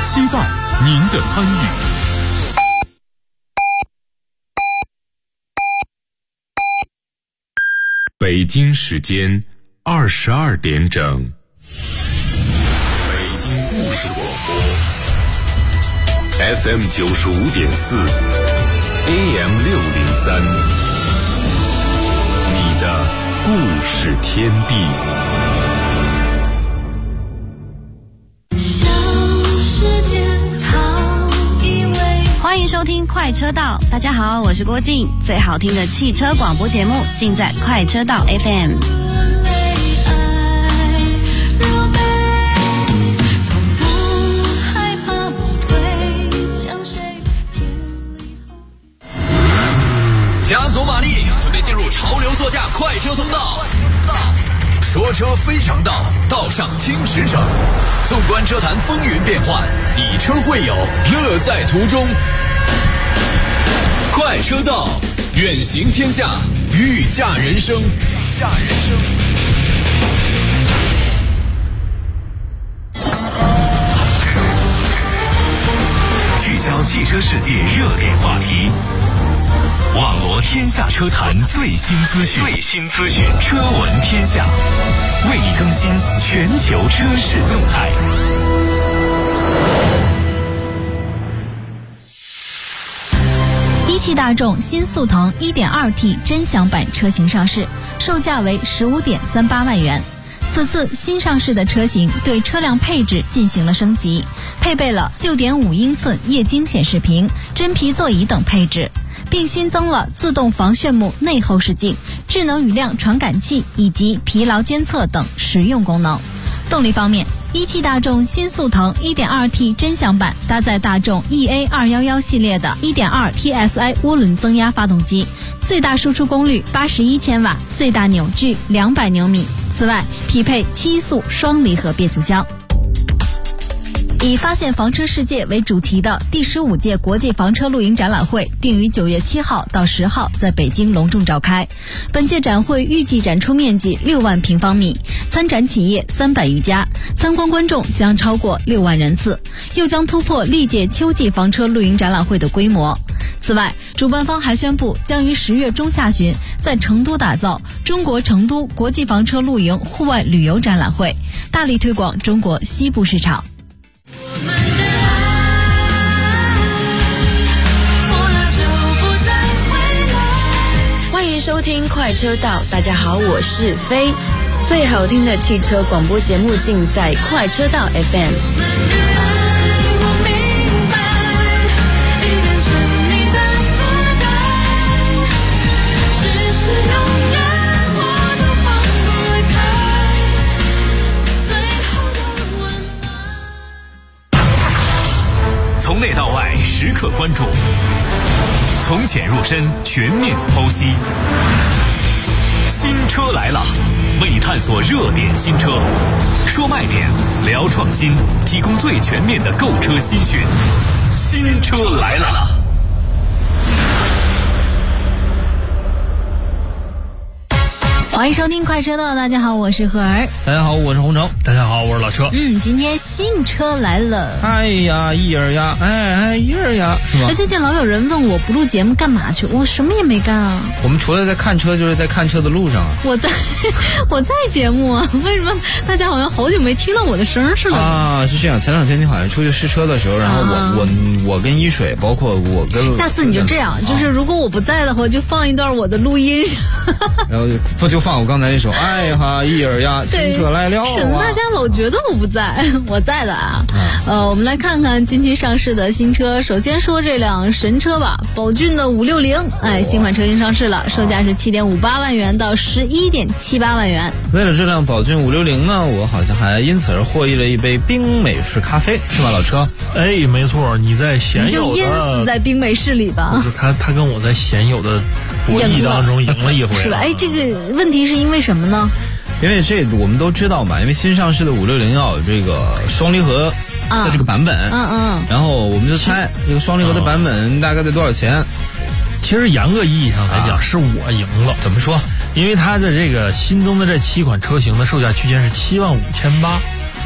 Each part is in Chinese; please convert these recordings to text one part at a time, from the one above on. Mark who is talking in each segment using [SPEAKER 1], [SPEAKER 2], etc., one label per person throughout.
[SPEAKER 1] 期待您的参与。北京时间22点整，北京故事广播 FM 95.4 AM 603，你的故事天地。
[SPEAKER 2] 欢迎收听快车道，大家好，我是郭静，最好听的汽车广播节目尽在快车道 FM。
[SPEAKER 3] 加足马力，准备进入潮流座驾快车通道。说车非常道，道上听实诚。纵观车坛风云变幻，以车会友，乐在途中。快车道，远行天下，御驾人生。
[SPEAKER 4] 聚焦汽车世界热点话题，网罗天下车坛最新资讯，车闻天下，为你更新全球车市动态。
[SPEAKER 5] 一汽大众新速腾 1.2T 臻享版车型上市，售价为15.38万元。此次新上市的车型对车辆配置进行了升级，配备了 6.5 英寸液晶显示屏、真皮座椅等配置，并新增了自动防眩目内后视镜、智能雨量传感器以及疲劳监测等实用功能。动力方面，一汽大众新速腾 1.2T 臻享版搭载大众 EA211 系列的 1.2 TSI 涡轮增压发动机，最大输出功率81千瓦，最大扭矩200牛米。此外，匹配7速双离合变速箱。以发现房车世界为主题的第15届国际房车露营展览会定于9月7号到10号在北京隆重召开。本届展会预计展出面积6万平方米，参展企业300余家，参观观众将超过6万人次，又将突破历届秋季房车露营展览会的规模。此外，主办方还宣布将于10月中下旬在成都打造中国成都国际房车露营户外旅游展览会，大力推广中国西部市场。
[SPEAKER 2] 欢迎收听快车道，大家好，我是飞，最好听的汽车广播节目尽在快车道 FM。
[SPEAKER 4] 从内到外时刻关注，从浅入深全面剖析。新车来了，为你探索热点新车，说卖点，聊创新，提供最全面的购车新讯。新车来了。
[SPEAKER 5] 欢迎收听快车道，大家好，我是何儿。
[SPEAKER 6] 大家好，我是洪城。大家好，我是老车。
[SPEAKER 5] 今天新车来了。
[SPEAKER 6] 哎呀，一儿呀，一儿呀，是吧？
[SPEAKER 5] 最近老有人问我不录节目干嘛去，我什么也没干啊。
[SPEAKER 6] 我们除了在看车，就是在看车的路上啊。
[SPEAKER 5] 我在节目啊，为什么大家好像好久没听到我的声似的
[SPEAKER 6] 啊？是这样，前2天你好像出去试车的时候，然后我跟一水，包括我跟
[SPEAKER 5] 下次你就这样，就是如果我不在的话，就放一段我的录音，
[SPEAKER 6] 然后就放我刚才那首哎呀一儿呀，新车来了啊。
[SPEAKER 5] 省得大家老觉得我不在，我在的啊。我们来看看近期上市的新车。首先说这辆神车吧，宝骏的560，新款车型上市了，售价是7.58万元到11.78万元。
[SPEAKER 6] 为了这辆宝骏560呢，我好像还因此而获益了一杯冰美式咖啡，是吧，老车？
[SPEAKER 7] 哎，没错，你在鲜有的，
[SPEAKER 5] 你就淹死在冰美式里吧。
[SPEAKER 7] 不是他跟我在鲜有的博弈当中赢了一回，
[SPEAKER 5] 是吧？这个问题是因为什么呢？
[SPEAKER 6] 因为这我们都知道嘛，因为新上市的560要有这个双离合的这个版本，然后我们就猜这个双离合的版本大概得多少钱？
[SPEAKER 7] 其实严格意义上来讲，是我赢了。
[SPEAKER 6] 怎么说？
[SPEAKER 7] 因为它的这个新增的这7款车型的售价区间是75800。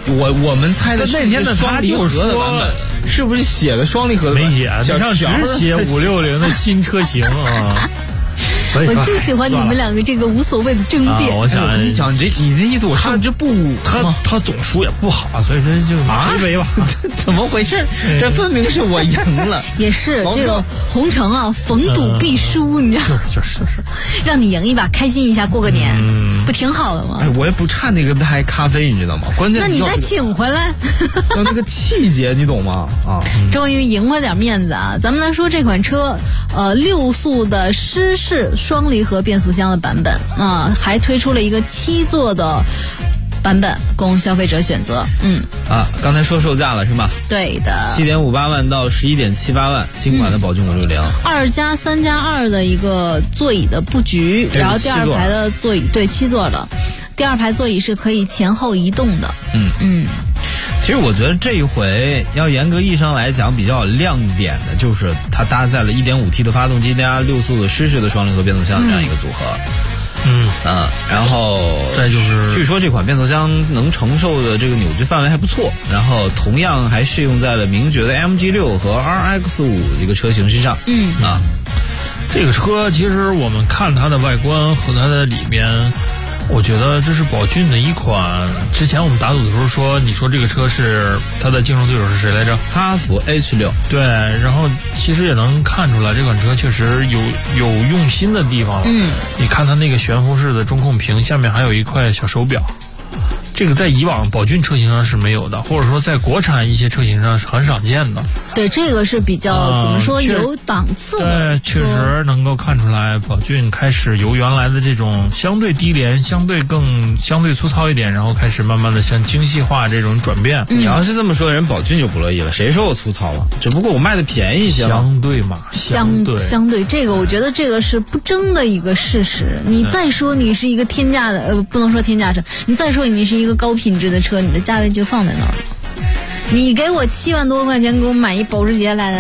[SPEAKER 6] 我们猜的
[SPEAKER 7] 那天的
[SPEAKER 6] 双离合的版本，是不是写的双离合的？
[SPEAKER 7] 没写，你上只写560的新车型啊。
[SPEAKER 5] 我就喜欢你们两个这个无所谓的争辩。
[SPEAKER 7] 我想
[SPEAKER 6] 你讲你的意思，我甚至不
[SPEAKER 7] 他总输也不好，所以说就赔赔吧。
[SPEAKER 6] 怎么回事？这分明是我赢了。
[SPEAKER 5] 也是这个红尘啊，逢赌必输，你知道？
[SPEAKER 7] 就是，
[SPEAKER 5] 让你赢一把，开心一下，过个年，不挺好的吗？
[SPEAKER 6] 我也不差那个杯咖啡，你知道吗？关键
[SPEAKER 5] 那你再请回来，
[SPEAKER 6] 要那个气节，你懂吗？啊，
[SPEAKER 5] 终于赢回点面子啊！咱们来说这款车，6速的湿式双离合变速箱的版本啊，还推出了一个7座的版本供消费者选择。
[SPEAKER 6] 刚才说售价了是吗？
[SPEAKER 5] 对的
[SPEAKER 6] ，7.58万到11.78万，新款的宝骏
[SPEAKER 5] 560，2+3+2的一个座椅的布局，然后第二排的座椅对7座的，第二排座椅是可以前后移动的。
[SPEAKER 6] 其实我觉得这一回要严格意义上来讲，比较有亮点的就是它搭载了 1.5T 的发动机加6速的湿式的双离合变速箱这样一个组合。然后
[SPEAKER 7] 再就是
[SPEAKER 6] 据说这款变速箱能承受的这个扭矩范围还不错，然后同样还适用在了名爵的 MG6 和 RX5 这个车型身上。
[SPEAKER 7] 这个车其实我们看它的外观和它的里面，我觉得这是宝骏的一款。之前我们打赌的时候说，你说这个车是它的竞争对手是谁来着？
[SPEAKER 6] 哈弗 H6。
[SPEAKER 7] 对，然后其实也能看出来这款车确实有用心的地方了。你看它那个悬浮式的中控屏下面还有一块小手表，这个在以往宝骏车型上是没有的，或者说在国产一些车型上是很少见的。
[SPEAKER 5] 对，这个是比较怎么说有档次的。
[SPEAKER 7] 确实能够看出来，宝骏开始由原来的这种相对低廉、相对粗糙一点，然后开始慢慢的向精细化这种转变。
[SPEAKER 6] 你要是这么说，人宝骏就不乐意了。谁说我粗糙了？只不过我卖的便宜一些了。
[SPEAKER 7] 相对嘛，
[SPEAKER 5] 相对，这个我觉得这个是不争的一个事实。你再说你是一个天价的，不能说天价车，你再说你是一个高品质的车，你的价位就放在那儿了。你给我7万多块钱给我买一保时捷，来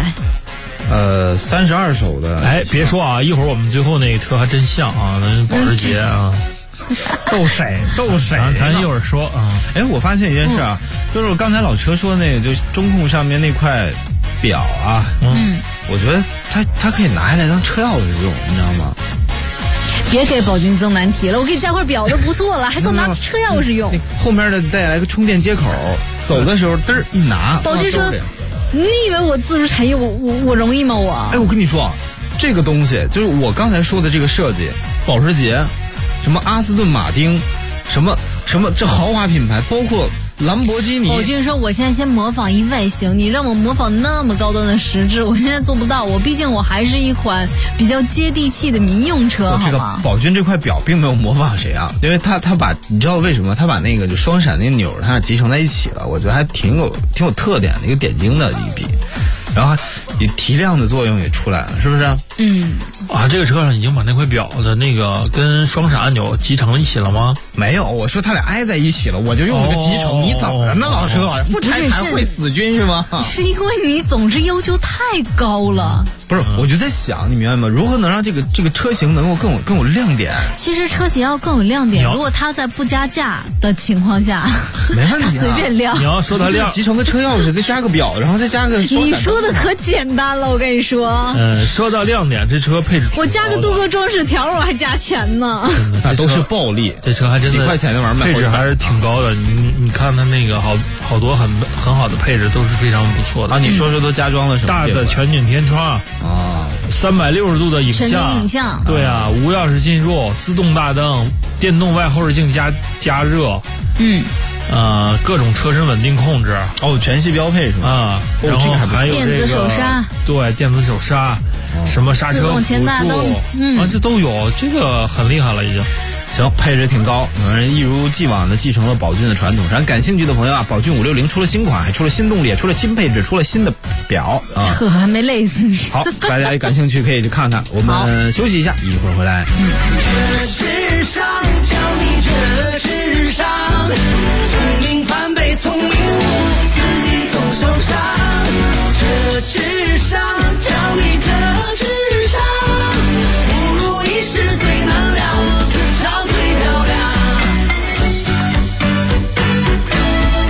[SPEAKER 6] ，32手的。
[SPEAKER 7] 别说啊，一会儿我们最后那个车还真像啊，那保时捷啊，斗谁？咱一会儿说啊。
[SPEAKER 6] 我发现一件事啊，就是我刚才老车说那个，就是中控上面那块表啊，我觉得它可以拿下来当车钥匙用，你知道吗？
[SPEAKER 5] 别给宝骏增难题了，我给你加块表就不错了，还给我拿车钥匙用。
[SPEAKER 6] 后面的带来个充电接口，走的时候嘚儿一拿。
[SPEAKER 5] 宝骏说：“你以为我自主产业我容易吗？我？”
[SPEAKER 6] 我跟你说，这个东西就是我刚才说的这个设计，保时捷、什么阿斯顿马丁、什么这豪华品牌，包括兰博基尼。
[SPEAKER 5] 我就说，我现在先模仿一外形，你让我模仿那么高端的实质，我现在做不到。毕竟我还是一款比较接地气的民用车，好吗？
[SPEAKER 6] 这个宝骏这块表并没有模仿谁啊，因为他把，你知道为什么？他把那个就双闪那个钮它集成在一起了，我觉得还挺有特点的一个点睛的一笔，然后也提亮的作用也出来了，是不是？
[SPEAKER 7] 这个车上已经把那块表的那个跟双闪按钮集成一起了吗？
[SPEAKER 6] 没有，我说它俩挨在一起了，我就用了个集成。你怎么了呢，老车？不拆还会死军是吗？
[SPEAKER 5] 是因为你总是要求太高了。
[SPEAKER 6] 不是，我就在想，你明白吗？如何能让这个车型能够更有亮点？
[SPEAKER 5] 其实车型要更有亮点，如果它在不加价的情况下，
[SPEAKER 6] 没问题，
[SPEAKER 5] 它随便亮。
[SPEAKER 7] 你要说它亮，
[SPEAKER 6] 集成的车钥匙再加个表，然后再加个。
[SPEAKER 5] 你说的可简单了，我跟你说。
[SPEAKER 7] 说到亮点，这车配置
[SPEAKER 5] 我加个镀铬装饰条，我还加钱呢。
[SPEAKER 6] 那都是暴利，
[SPEAKER 7] 这车还真的
[SPEAKER 6] 几块钱的玩意儿，
[SPEAKER 7] 配置还是挺高的。你看它那个好多很好的配置都是非常不错的
[SPEAKER 6] 啊。你说都加装了什么？
[SPEAKER 7] 大的全景天窗啊，360度的影像，对啊，无钥匙进入，自动大灯，电动外后视镜加热，各种车身稳定控制，
[SPEAKER 6] 全系标配是吧？
[SPEAKER 7] 然后还有
[SPEAKER 5] 电子手刹，
[SPEAKER 7] 对，电子手刹，什么刹车辅助，
[SPEAKER 5] 前大灯，
[SPEAKER 7] 这都有，这个很厉害了已经。
[SPEAKER 6] 行，配置挺高，有人一如既往的继承了宝骏的传统。咱感兴趣的朋友啊，宝骏560出了新款，还出了新动力，出了新配置，出了新的表啊！
[SPEAKER 5] 还没累死你。
[SPEAKER 6] 好，大家也感兴趣可以去看看。我们休息一下，一会儿回来。
[SPEAKER 8] 这智商，教你这智商，聪明反被聪明误，自己总受伤。这智商，教你这智商，不如意事最难料。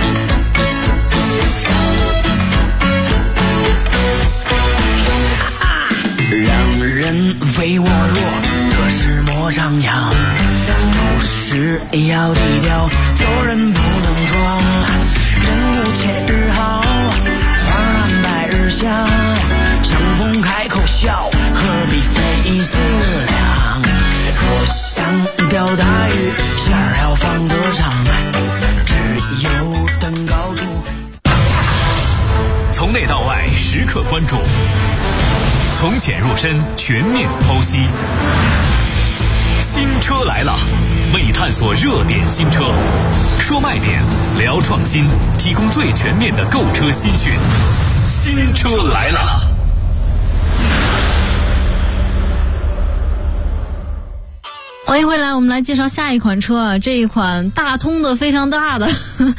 [SPEAKER 8] 张扬，处事要低调，做人不能装。人有千日好，花满百日香。相逢开口笑，何必费思量？若想钓大鱼，线儿要放得长，只有登高处。
[SPEAKER 4] 从内到外时刻关注，从浅入深全面剖析。新车来了，为探索热点新车，说卖点，聊创新，提供最全面的购车资讯。新车来了。
[SPEAKER 5] 欢迎回来，我们来介绍下一款车啊，这一款大通的非常大的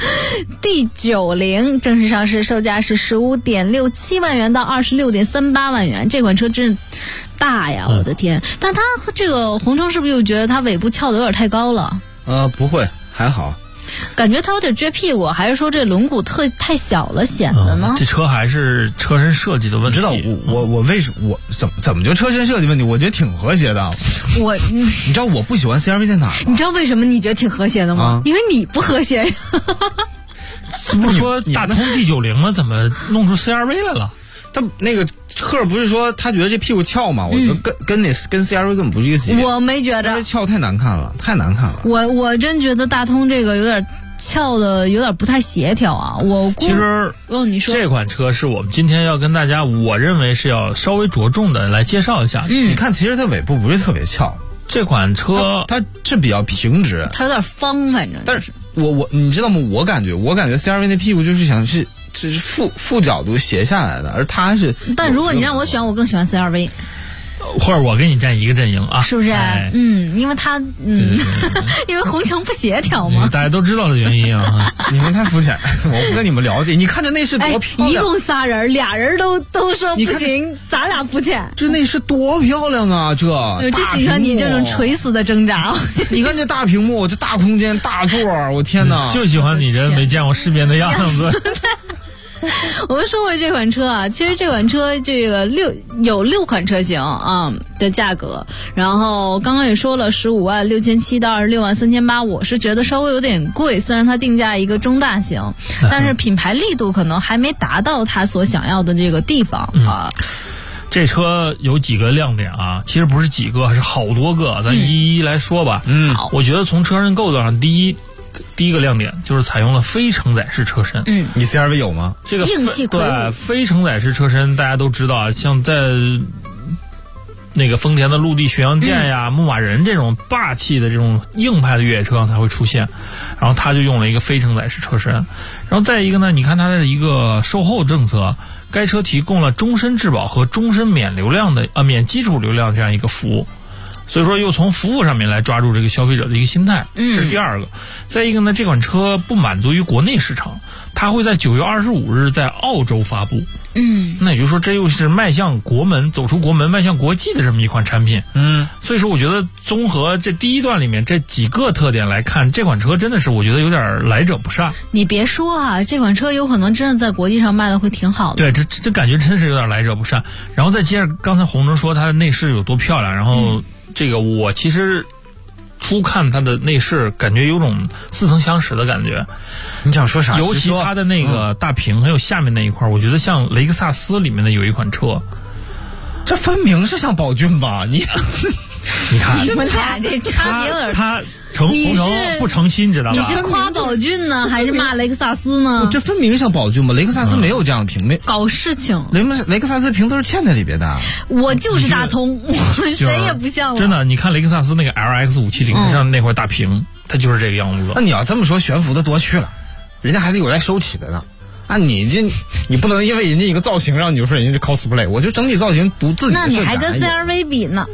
[SPEAKER 5] D90正式上市，售价是15.67万元到26.38万元。这款车真大呀，我的天！但它这个红城是不是又觉得它尾部翘的有点太高了？
[SPEAKER 6] 不会，还好。
[SPEAKER 5] 感觉它有点撅屁股，还是说这轮毂太小了显得呢？
[SPEAKER 7] 这车还是车身设计的问题。
[SPEAKER 6] 知道我为什么怎么就车身设计问题？我觉得挺和谐的。你知道我不喜欢 CR-V 在哪儿吗？
[SPEAKER 5] 你知道为什么你觉得挺和谐的吗？因为你不和谐呀。
[SPEAKER 7] 不是说大通 D90吗？怎么弄出 CR-V 来了？
[SPEAKER 6] 他那个赫不是说他觉得这屁股翘吗？我觉得跟 CR-V 根本不是一个级别。
[SPEAKER 5] 我没觉得
[SPEAKER 6] 翘太难看了，太难看了。
[SPEAKER 5] 我真觉得大通这个有点翘的有点不太协调啊。
[SPEAKER 7] 其实
[SPEAKER 5] 你说
[SPEAKER 7] 这款车是我们今天要跟大家，我认为是要稍微着重的来介绍一下。
[SPEAKER 6] 你看，其实它尾部不是特别翘，
[SPEAKER 7] 这款车
[SPEAKER 6] 它是比较平直，
[SPEAKER 5] 它有点方，反正。
[SPEAKER 6] 但是你知道吗？我感觉 CR-V 那屁股就是想是。这是负角度斜下来的，而它是。
[SPEAKER 5] 但如果你让我选，我更喜欢 CR-V。
[SPEAKER 7] 或者我跟你站一个阵营啊，
[SPEAKER 5] 是不是？因为它因为红城不协调嘛，
[SPEAKER 7] 大家都知道的原因啊。
[SPEAKER 6] 你们太肤浅，我不跟你们聊这。你看这内饰多漂亮，
[SPEAKER 5] 一共仨人，俩人都说不行，咱俩肤浅。
[SPEAKER 6] 这内饰多漂亮啊！我
[SPEAKER 5] 就喜欢你这种垂死的挣扎。
[SPEAKER 6] 你看这大屏幕，这大空间，大座，我天哪！
[SPEAKER 7] 就喜欢你这没见过世面的样子。
[SPEAKER 5] 我们说回这款车啊，其实这款车这个有6款车型啊的价格，然后刚刚也说了15.67万到26.38万，我是觉得稍微有点贵，虽然它定价一个中大型，但是品牌力度可能还没达到它所想要的这个地方啊。
[SPEAKER 7] 这车有几个亮点啊，其实不是几个，还是好多个，咱一一来说吧。
[SPEAKER 5] 好，
[SPEAKER 7] 我觉得从车身构造上，第一个亮点就是采用了非承载式车身。
[SPEAKER 6] 你 CR-V 有吗？
[SPEAKER 7] 这个
[SPEAKER 5] 硬气魁梧。
[SPEAKER 7] 对，非承载式车身大家都知道啊，像在那个丰田的陆地巡洋舰呀、牧马人这种霸气的这种硬派的越野车上才会出现，然后它就用了一个非承载式车身。然后再一个呢，你看它的一个售后政策，该车提供了终身质保和终身免基础流量这样一个服务。所以说又从服务上面来抓住这个消费者的一个心态，这是第二个。再一个呢，这款车不满足于国内市场，它会在9月25日在澳洲发布。那也就是说这又是迈向国门，走出国门迈向国际的这么一款产品。所以说我觉得综合这第一段里面这几个特点来看，这款车真的是我觉得有点来者不善。
[SPEAKER 5] 你别说啊，这款车有可能真的在国际上卖的会挺好的。
[SPEAKER 7] 对，这感觉真的是有点来者不善。然后再接着刚才红城说它的内饰有多漂亮，然后这个我其实初看它的内饰，感觉有种似曾相识的感觉。
[SPEAKER 6] 你想说啥？
[SPEAKER 7] 尤其它的那个大屏还有下面那一块，我觉得像雷克萨斯里面的有一款车。
[SPEAKER 6] 这分明是像宝骏吧？你
[SPEAKER 7] 看，
[SPEAKER 5] 你们俩这差别有点。
[SPEAKER 7] 他红城不诚心，知道吧？
[SPEAKER 5] 你是夸宝骏呢，还是骂雷克萨斯呢？
[SPEAKER 6] 这分明像宝骏吧？雷克萨斯没有这样的屏，没
[SPEAKER 5] 搞事情。
[SPEAKER 6] 雷克萨斯屏都是嵌在里边的。
[SPEAKER 5] 我就是大通，谁也不像我。
[SPEAKER 7] 真的，你看雷克萨斯那个 LX570上那块大屏，它就是这个样子。
[SPEAKER 6] 那你要这么说，悬浮的多去了，人家还得有来收起的呢。那你不能因为人家一个造型让你就说人家这 cosplay， 我就整体造型独自己。
[SPEAKER 5] 那你还跟 CR-V 比呢？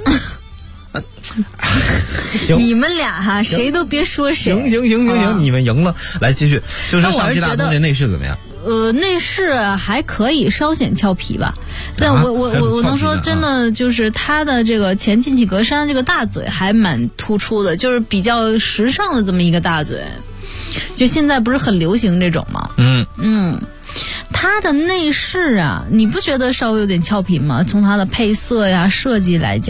[SPEAKER 6] 行，
[SPEAKER 5] 你们俩哈，谁都别说谁。
[SPEAKER 6] 行，你们赢了。来继续，就是上汽大通的内饰怎么样？
[SPEAKER 5] 内饰还可以，稍显俏皮吧。但我能说真的，就是它的这个前进气格栅这个大嘴还蛮突出的，就是比较时尚的这么一个大嘴。就现在不是很流行这种吗？它的内饰啊，你不觉得稍微有点俏皮吗？从它的配色呀、设计来讲，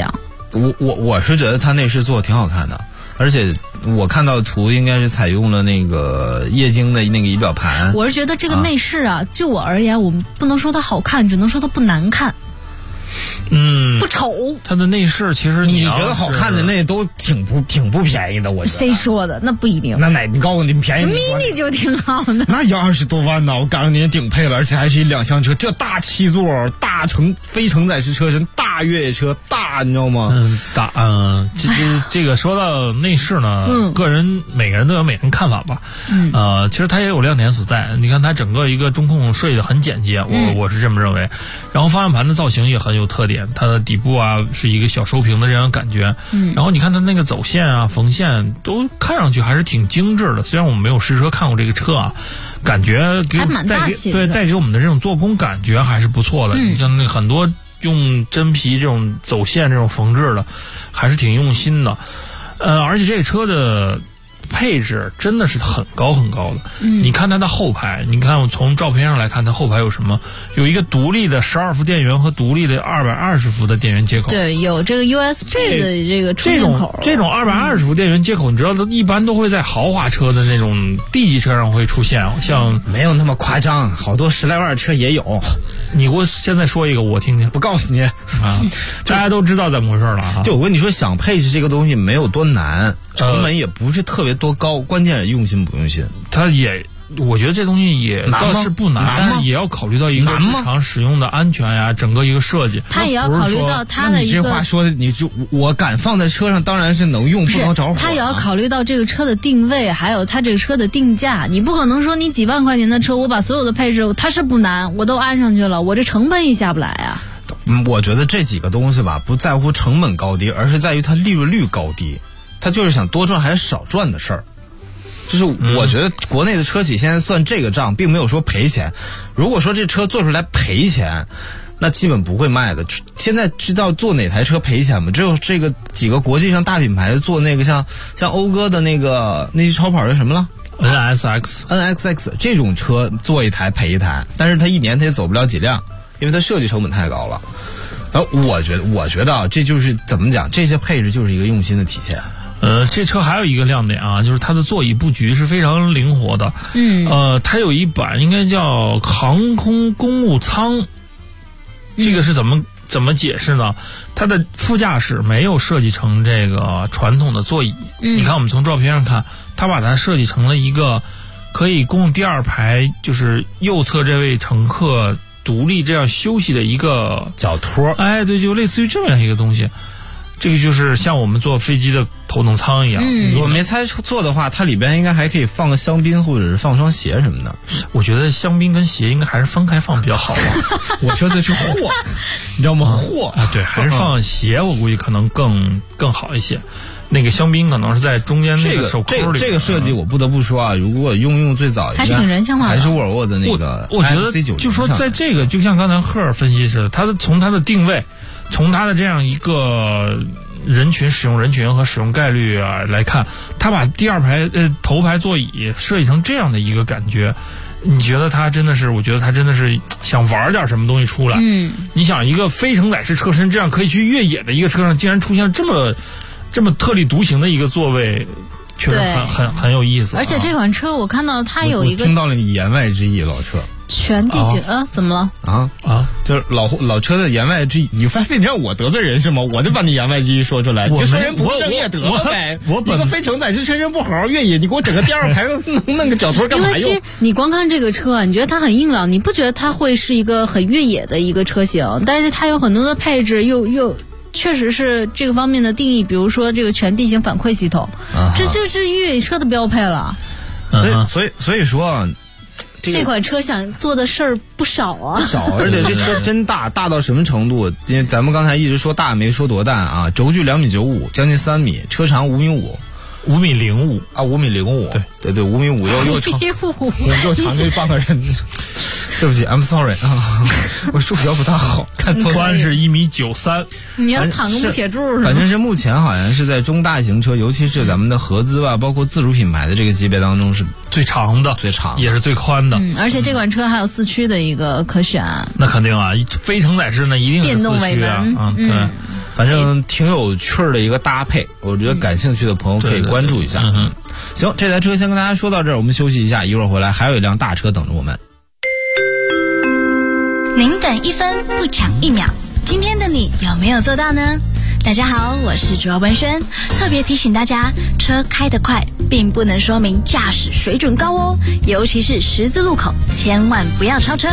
[SPEAKER 6] 我是觉得它内饰做的挺好看的，而且我看到的图应该是采用了那个液晶的那个仪表盘。
[SPEAKER 5] 我是觉得这个内饰啊，就我而言，我们不能说它好看，只能说它不难看。不丑。
[SPEAKER 7] 它的内饰其实
[SPEAKER 6] 你觉得好看的那都挺不便宜的，我觉得。
[SPEAKER 5] 谁说的？那不一定。
[SPEAKER 6] 你告诉我你便宜
[SPEAKER 5] ？mini 就挺好的。
[SPEAKER 6] 那也20多万呢，我告诉你顶配了，而且还是一两厢车，这大7座，大非承载式车身，大越野车，大，你知道吗？
[SPEAKER 7] 这个说到内饰呢，个人每个人都有每个人看法吧。其实它也有亮点所在。你看它整个一个中控设计的很简洁，我是这么认为。然后方向盘的造型也很有特点，它的底部啊是一个小收屏的这样感觉。然后你看它那个走线啊、缝线都看上去还是挺精致的。虽然我们没有实车看过这个车啊，感觉给我们带给我们的这种做工感觉还是不错的。你像那很多用真皮这种走线这种缝制的，还是挺用心的。而且这个车的配置真的是很高很高的。你看它的后排，你看我从照片上来看，它后排有什么？有一个独立的12伏电源和独立的220伏的电源接口。
[SPEAKER 5] 对，有这个 USB 的这个充电口。
[SPEAKER 7] 这种220伏电源接口，你知道它一般都会在豪华车的那种 D 级车上会出现，像
[SPEAKER 6] 没有那么夸张，好多10来万车也有。
[SPEAKER 7] 你给我现在说一个我听听。
[SPEAKER 6] 不告诉你啊，
[SPEAKER 7] 大家都知道怎么回事了啊。
[SPEAKER 6] 就我跟你说，想配置这个东西没有多难，成本也不是特别多高，关键是用心不用心。
[SPEAKER 7] 我觉得这东西也倒是不难，但是也要考虑到一个日常使用的安全呀，整个一个设计。
[SPEAKER 5] 它也要考虑到它的一个。
[SPEAKER 6] 你这话说的，我敢放在车上，当然是能用，不能着火。
[SPEAKER 5] 它也要考虑到这个车的定位，还有它这个车的定价。你不可能说你几万块钱的车，我把所有的配置，它是不难，我都安上去了，我这成本也下不来啊。
[SPEAKER 6] 我觉得这几个东西吧，不在乎成本高低，而是在于它利润率高低。它就是想多赚还是少赚的事儿。就是我觉得国内的车企现在算这个账，并没有说赔钱。如果说这车做出来赔钱，那基本不会卖的。现在知道做哪台车赔钱吗？只有这个几个国际上大品牌做那个像讴歌的那些超跑叫什么了 ？NSX 这种车做一台赔一台，但是它一年它也走不了几辆，因为它设计成本太高了。然后我觉得啊，这就是怎么讲，这些配置就是一个用心的体现。
[SPEAKER 7] 这车还有一个亮点啊，就是它的座椅布局是非常灵活的。它有一版应该叫航空公务舱，这个是怎么解释呢？它的副驾驶没有设计成这个传统的座椅。你看我们从照片上看，它把它设计成了一个可以供第二排就是右侧这位乘客独立这样休息的一个
[SPEAKER 6] 脚托。
[SPEAKER 7] 哎，对，就类似于这样一个东西。这个就是像我们坐飞机的头等舱一样。
[SPEAKER 6] 我没猜错的话，它里边应该还可以放个香槟或者是放双鞋什么的。
[SPEAKER 7] 我觉得香槟跟鞋应该还是分开放比较好吧。
[SPEAKER 6] 我说的是货，你知道吗？货
[SPEAKER 7] 啊，对，还是放鞋，我估计可能更好一些。那个香槟可能是在中间那个手扣里。
[SPEAKER 6] 这个设计我不得不说啊，如果用最早
[SPEAKER 5] 还挺人性化的，
[SPEAKER 6] 还是沃尔沃的那个 IMC90。
[SPEAKER 7] 就说在这个，就像刚才赫尔分析似的，从它的定位。从它的这样一个使用人群和使用概率啊来看，它把第二排头排座椅设计成这样的一个感觉，你觉得它真的是？我觉得它真的是想玩点什么东西出来。你想一个非承载式车身，这样可以去越野的一个车上，竟然出现了这么特立独行的一个座位，确实很有意思。
[SPEAKER 5] 而且这款车我看到它有一个，
[SPEAKER 6] 我听到了你言外之意，老车。
[SPEAKER 5] 全地形怎么了？
[SPEAKER 6] 就是老车的言外之意，你非得让我得罪人是吗？我就把你言外之意说出来，就说人不正业得了呗。一个非承载式车身不好好越野，你给我整个第二排弄个脚托干嘛用？
[SPEAKER 5] 因为其实你光看这个车啊，你觉得它很硬朗，你不觉得它会是一个很越野的一个车型？但是它有很多的配置又确实是这个方面的定义，比如说这个全地形反馈系统，这就是越野车的标配了。
[SPEAKER 6] 所以说。
[SPEAKER 5] 这款车想做的事儿不少啊，
[SPEAKER 6] 不少，而且这车真大到什么程度？因为咱们刚才一直说大，没说多大啊，轴距2.95米，将近3米，车长5.5米
[SPEAKER 7] ，5.05米
[SPEAKER 6] 啊，5.05米，对，5.5米又长，又长这半个人。对不起 ，I'm sorry 啊，我数学不大好。
[SPEAKER 7] 宽是1.93米。
[SPEAKER 5] 你要躺个木铁柱是？
[SPEAKER 6] 反正是目前好像是在中大型车，尤其是咱们的合资吧，包括自主品牌的这个级别当中是
[SPEAKER 7] 最长的，也是最宽的。
[SPEAKER 5] 而且这款车还有4驱的一个可选。
[SPEAKER 7] 那肯定啊，非承载式呢一定是4驱啊。对。
[SPEAKER 6] 反正挺有趣的一个搭配，我觉得感兴趣的朋友可以关注一下。行，这台车先跟大家说到这儿，我们休息一下，一会儿回来还有一辆大车等着我们。
[SPEAKER 5] 您等1分不抢1秒，今天的你有没有做到呢？大家好，我是主要文轩，特别提醒大家，车开得快并不能说明驾驶水准高哦，尤其是十字路口，千万不要超车。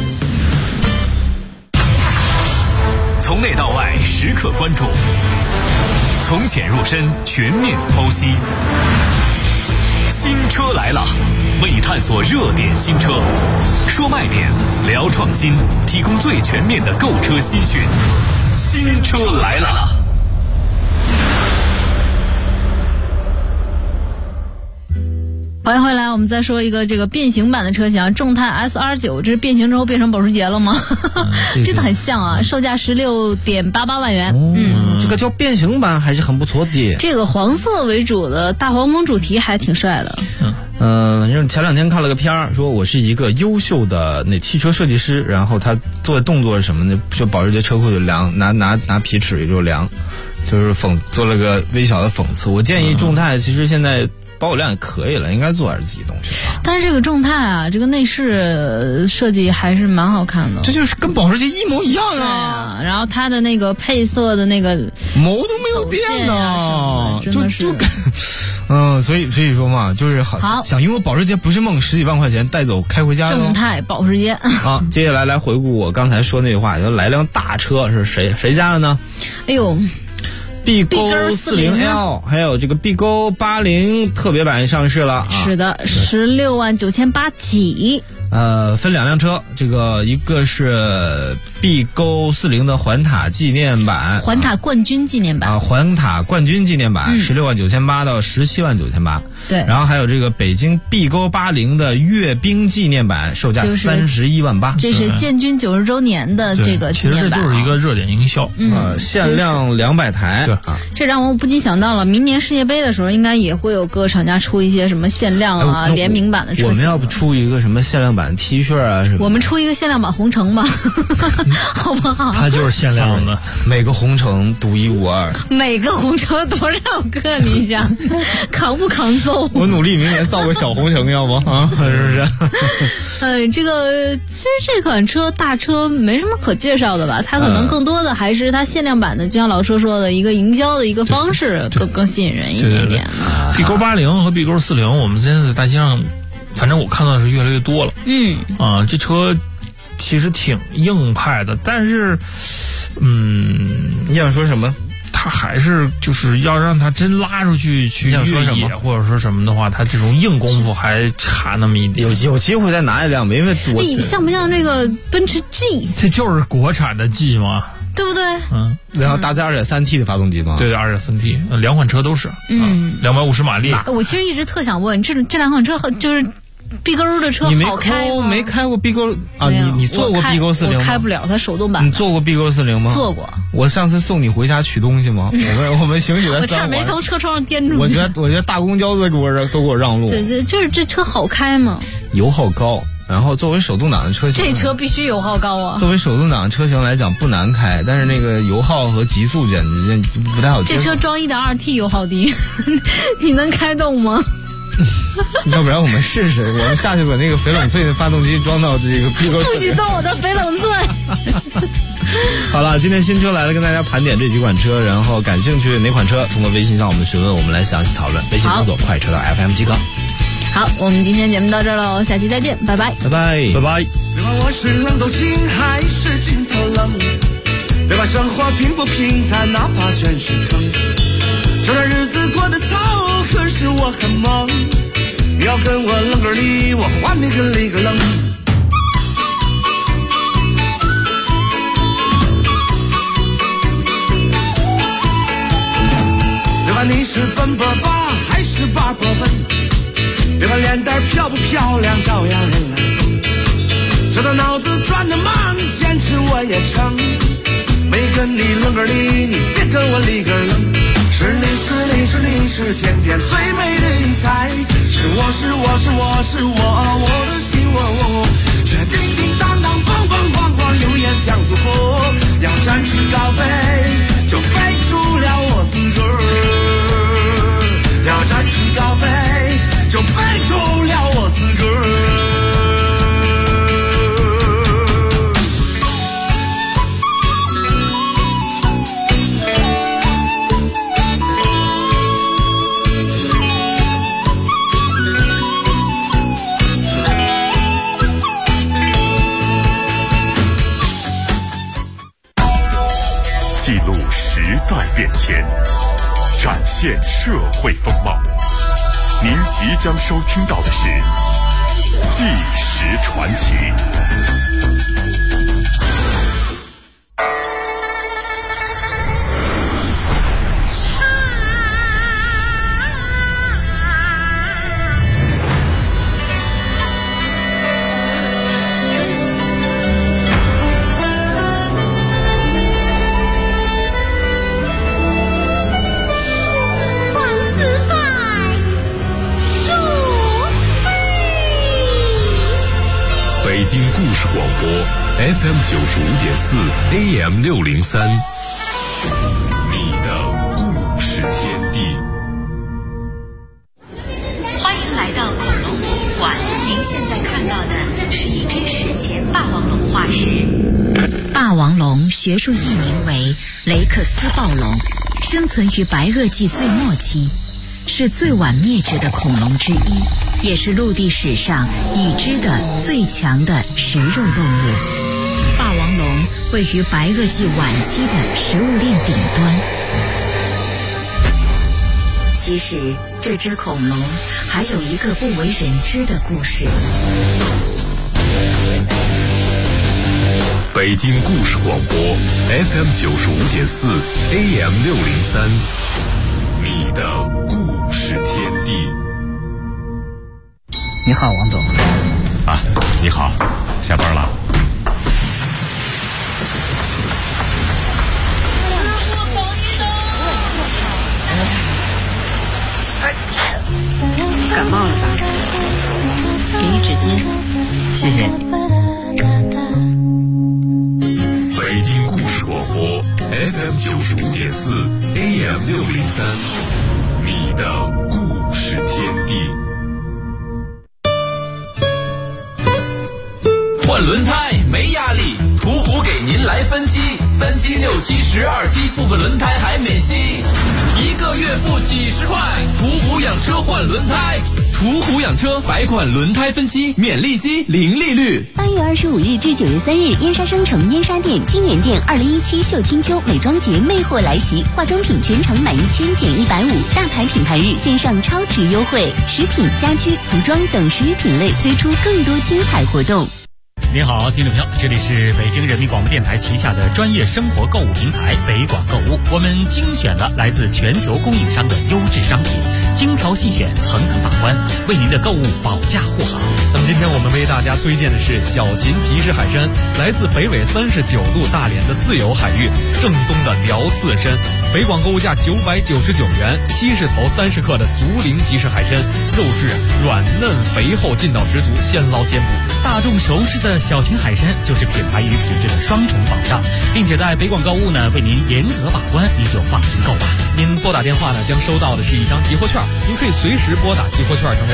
[SPEAKER 4] 从内到外时刻关注，从浅入深全面剖析。新车来了，为探索热点新车，说卖点，聊创新，提供最全面的购车资讯。新车来了。
[SPEAKER 5] 欢迎回来，我们再说一个这个变形版的车型，众泰 SR9， 这是变形之后变成保时捷了吗？真的很像啊，售价16.88万元。
[SPEAKER 6] 这个叫变形版还是很不错的。
[SPEAKER 5] 这个黄色为主的大黄蜂主题还挺帅的。
[SPEAKER 6] 反正前2天看了个片儿，说我是一个优秀的汽车设计师，然后他做的动作是什么呢？就保时捷车库就量，拿皮尺也就量，就是做了个微小的讽刺。我建议众泰其实现在保有量也可以了，应该做点自己东西吧。
[SPEAKER 5] 但是这个众泰啊，这个内饰设计还是蛮好看的。
[SPEAKER 6] 这就是跟保时捷一模一样
[SPEAKER 5] 啊！然后它的那个配色的那个
[SPEAKER 6] 毛都没有变呢，
[SPEAKER 5] 真的是。
[SPEAKER 6] 所以说嘛，就是好想拥有保时捷不是梦，10几万块钱带走开回家。
[SPEAKER 5] 众泰保时捷。
[SPEAKER 6] 好，接下来回顾我刚才说那句话，就来辆大车是谁家的呢？
[SPEAKER 5] 哎呦。
[SPEAKER 6] BGO 40L 还有这个 BGO 80特别版上市了啊！
[SPEAKER 5] 是的，16万9800起。
[SPEAKER 6] 分2辆车，这个一个是 BGO 40的环塔纪念版，
[SPEAKER 5] 环塔冠军纪念版
[SPEAKER 6] 环塔冠军纪念版16万9800到17万9800。
[SPEAKER 5] 对，
[SPEAKER 6] 然后还有这个北京 BGO 80的阅兵纪念版，售价31万8。
[SPEAKER 5] 这是建军90周年的这个纪念版，
[SPEAKER 7] 其实这就是一个热点营销。
[SPEAKER 6] 限量200台。
[SPEAKER 5] 这让我不禁想到了，明年世界杯的时候，应该也会有各厂家出一些什么限量啊、联名版的车型。
[SPEAKER 6] 我们要不出一个什么限量版 T 恤啊什么？
[SPEAKER 5] 我们出一个限量版红橙吧，好不好？
[SPEAKER 7] 它就是限量的，
[SPEAKER 6] 每个红橙独一无二。
[SPEAKER 5] 每个红橙多少个？你想扛不扛揍？
[SPEAKER 6] 我努力明年造个小红橙，要不啊？是不是？
[SPEAKER 5] 这个其实这款车大车没什么可介绍的吧？它可能更多的还是它限量版的，就像老车说的一个营销的一个方式，更吸引人一点点。
[SPEAKER 7] BGO 80和 BGO 40，我们现在在大街上，反正我看到的是越来越多了。这车其实挺硬派的，但是，
[SPEAKER 6] 你想说什么？
[SPEAKER 7] 他还是就是要让他真拉出去越野或者说什么的话，他这种硬功夫还差那么一点。
[SPEAKER 6] 有机会再拿一辆，因为
[SPEAKER 5] 你像不像这个奔驰 G？
[SPEAKER 7] 这就是国产的 G 嘛，
[SPEAKER 5] 对不对？
[SPEAKER 6] 然后搭载 2.3T 的发动机吗？
[SPEAKER 7] 对，2.3T， 2款车都是，250马力。
[SPEAKER 5] 我其实一直特想问，这2款车就是。BGO 的车好开吗？
[SPEAKER 6] 没开过 BGO 啊？你坐过 BGO 40吗？
[SPEAKER 5] 我开不了，它手动版。
[SPEAKER 6] 你坐过 BGO 40吗？
[SPEAKER 5] 坐过。
[SPEAKER 6] 我上次送你回家取东西吗？我们行驶在3环。
[SPEAKER 5] 我差点没从车窗上颠出去。
[SPEAKER 6] 我觉得大公交都给我让路。
[SPEAKER 5] 对，就是这车好开吗？
[SPEAKER 6] 油耗高，然后作为手动挡的车型，
[SPEAKER 5] 这车必须油耗高啊。
[SPEAKER 6] 作为手动挡车型来讲不难开，但是那个油耗和极速简直不太好接受。
[SPEAKER 5] 这车装 1.2T 油耗低，你能开动吗？
[SPEAKER 6] 要不然我们试试，我们下去把那个翡冷翠的发动机装到这个 BGO。
[SPEAKER 5] 不许动我的翡冷翠。
[SPEAKER 6] 好了，今天新车来了，跟大家盘点这几款车，然后感兴趣哪款车，通过微信向我们询问，我们来详细讨论。微信搜索快车道 FM 即可。
[SPEAKER 5] 好，我们今天节目到这儿了，下期再见，拜拜，
[SPEAKER 6] 拜拜，拜拜。
[SPEAKER 9] 别管我是冷斗情还是情头冷，别管生活平不平淡，哪怕全是坑，这段日子过得糟，可是我很忙。你要跟我冷个理，我还你个理个冷。别管你是奔波吧还是把波奔，别管脸蛋漂不漂亮，照样人来疯。这段脑子转得慢，坚持我也成。没跟你冷个理，你别跟我理个冷。是你是你是你是天边最美的云彩，是我是我是我是我的心我这叮叮当当梆梆咣咣，有眼将祖国，要展翅高飞就飞。
[SPEAKER 1] 代变迁，展现社会风貌。您即将收听到的是《纪实传奇》。北京故事广播 FM 95.4 AM 603，你的故事天地。
[SPEAKER 10] 欢迎来到恐龙博物馆，您现在看到的是一只史前霸王龙化石。霸王龙学术译名为雷克斯暴龙，生存于白垩纪最末期，是最晚灭绝的恐龙之一，也是陆地史上已知的最强的食肉动物。霸王龙位于白垩纪晚期的食物链顶端。其实这只恐龙还有一个不为人知的故事。
[SPEAKER 1] 北京故事广播 FM 95.4 AM 603，你的故事天地。
[SPEAKER 6] 你好，王总。
[SPEAKER 1] 啊，你好，下班了。
[SPEAKER 2] 感冒了吧？给你纸巾，谢谢你。
[SPEAKER 1] 北京故事广播 FM 95.4 AM 603，你的故事天地。
[SPEAKER 3] 换轮胎没压力，途虎给您来分期，3期、6期、12期，部分轮胎还免息，1个月付几十块。途虎养车换轮胎，途虎养车百款轮胎分期，免利息，零利率。
[SPEAKER 11] 8月25日至9月3日，燕莎商城燕莎店、金源店2017秀清秋美妆节魅货来袭，化妆品全场满1000减150，大牌品牌日线上超值优惠，食品、家居、服装等10余品类推出更多精彩活动。
[SPEAKER 12] 您好，听众朋友，这里是北京人民广播电台旗下的专业生活购物平台北广购物，我们精选了来自全球供应商的优质商品，精挑细选，层层把关，为您的购物保驾护航。
[SPEAKER 13] 那么今天我们为大家推荐的是小秦即食海参，来自北纬39度大连的自由海域，正宗的辽刺参，北广购物价999元，70头30克的竹林即食海参，肉质软嫩肥厚，劲道十足，现捞现补。
[SPEAKER 12] 大众熟知的小秦海参就是品牌与品质的双重保障，并且在北广购物呢为您严格把关，您就放心购吧。
[SPEAKER 13] 您拨打电话呢将收到的是一张集货券，您可以随时拨打集货券成为